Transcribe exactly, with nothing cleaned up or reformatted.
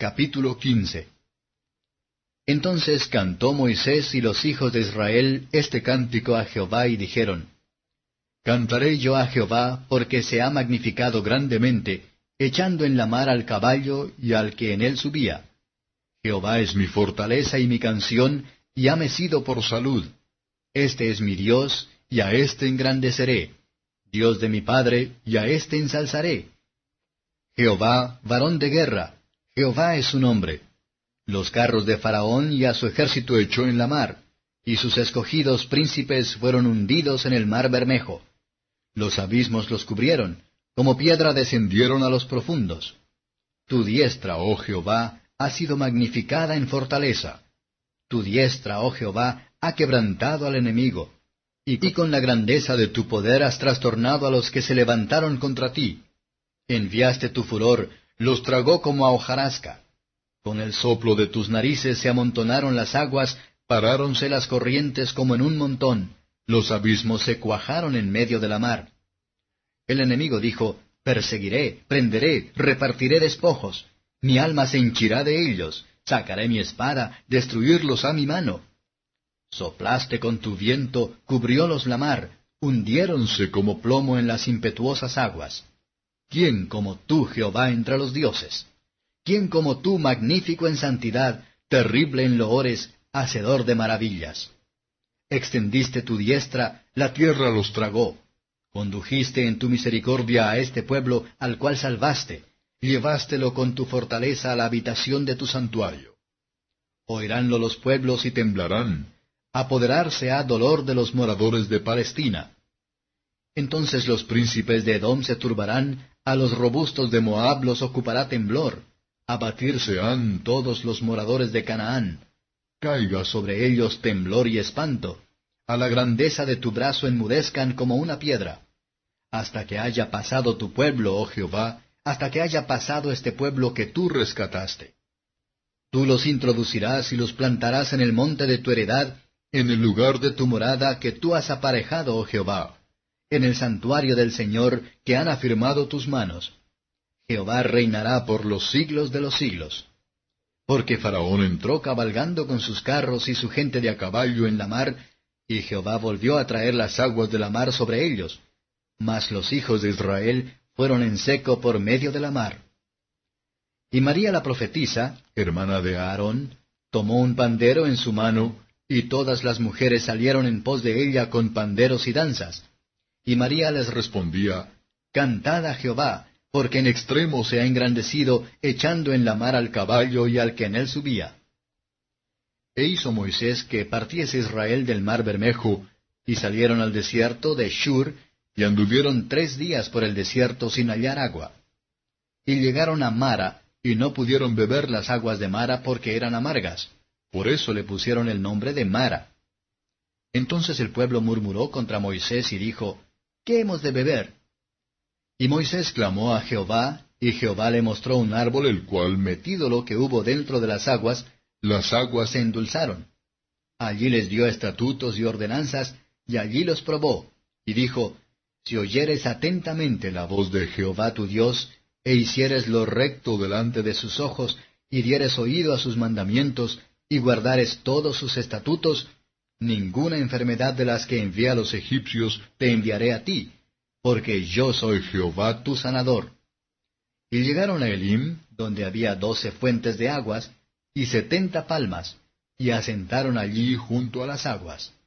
Capítulo quince. Entonces cantó Moisés y los hijos de Israel este cántico a Jehová, y dijeron: Cantaré yo a Jehová, porque se ha magnificado grandemente, echando en la mar al caballo y al que en él subía. Jehová es mi fortaleza y mi canción, y hame sido por salud. Este es mi Dios, y a éste engrandeceré. Dios de mi padre, y a éste ensalzaré. Jehová, varón de guerra, Jehová es su nombre. Los carros de Faraón y a su ejército echó en la mar, y sus escogidos príncipes fueron hundidos en el mar Bermejo. Los abismos los cubrieron, como piedra descendieron a los profundos. Tu diestra, oh Jehová, ha sido magnificada en fortaleza. Tu diestra, oh Jehová, ha quebrantado al enemigo, y con la grandeza de tu poder has trastornado a los que se levantaron contra ti. Enviaste tu furor, los tragó como a hojarasca. Con el soplo de tus narices se amontonaron las aguas, paráronse las corrientes como en un montón, los abismos se cuajaron en medio de la mar. El enemigo dijo: Perseguiré, prenderé, repartiré despojos. Mi alma se henchirá de ellos, sacaré mi espada, destruirlos a mi mano. Soplaste con tu viento, cubriólos la mar, hundiéronse como plomo en las impetuosas aguas. ¿Quién como tú, Jehová, entre los dioses? ¿Quién como tú, magnífico en santidad, terrible en loores, hacedor de maravillas? Extendiste tu diestra, la tierra los tragó. Condujiste en tu misericordia a este pueblo, al cual salvaste. Llevástelo con tu fortaleza a la habitación de tu santuario. Oiránlo los pueblos y temblarán. Apoderarse ha dolor de los moradores de Palestina. Entonces los príncipes de Edom se turbarán, a los robustos de Moab los ocupará temblor. Abatirse han todos los moradores de Canaán. Caiga sobre ellos temblor y espanto. A la grandeza de tu brazo enmudezcan como una piedra. Hasta que haya pasado tu pueblo, oh Jehová, hasta que haya pasado este pueblo que tú rescataste. Tú los introducirás y los plantarás en el monte de tu heredad, en el lugar de tu morada que tú has aparejado, oh Jehová, en el santuario del Señor que han afirmado tus manos. Jehová reinará por los siglos de los siglos. Porque Faraón entró cabalgando con sus carros y su gente de a caballo en la mar, y Jehová volvió a traer las aguas de la mar sobre ellos. Mas los hijos de Israel fueron en seco por medio de la mar. Y María la profetisa, hermana de Aarón, tomó un pandero en su mano, y todas las mujeres salieron en pos de ella con panderos y danzas. Y María les respondía: Cantad a Jehová, porque en extremo se ha engrandecido, echando en la mar al caballo y al que en él subía. E hizo Moisés que partiese Israel del mar Bermejo, y salieron al desierto de Shur, y anduvieron tres días por el desierto sin hallar agua. Y llegaron a Mara, y no pudieron beber las aguas de Mara porque eran amargas. Por eso le pusieron el nombre de Mara. Entonces el pueblo murmuró contra Moisés y dijo: ¿Qué hemos de beber? Y Moisés clamó a Jehová, y Jehová le mostró un árbol, el cual, metido lo que hubo dentro de las aguas, las aguas se endulzaron. Allí les dio estatutos y ordenanzas, y allí los probó, y dijo: Si oyeres atentamente la voz de Jehová tu Dios, e hicieres lo recto delante de sus ojos, y dieres oído a sus mandamientos, y guardares todos sus estatutos, ninguna enfermedad de las que envié a los egipcios te enviaré a ti, porque yo soy Jehová tu sanador. Y llegaron a Elim, donde había doce fuentes de aguas, y setenta palmas, y asentaron allí junto a las aguas.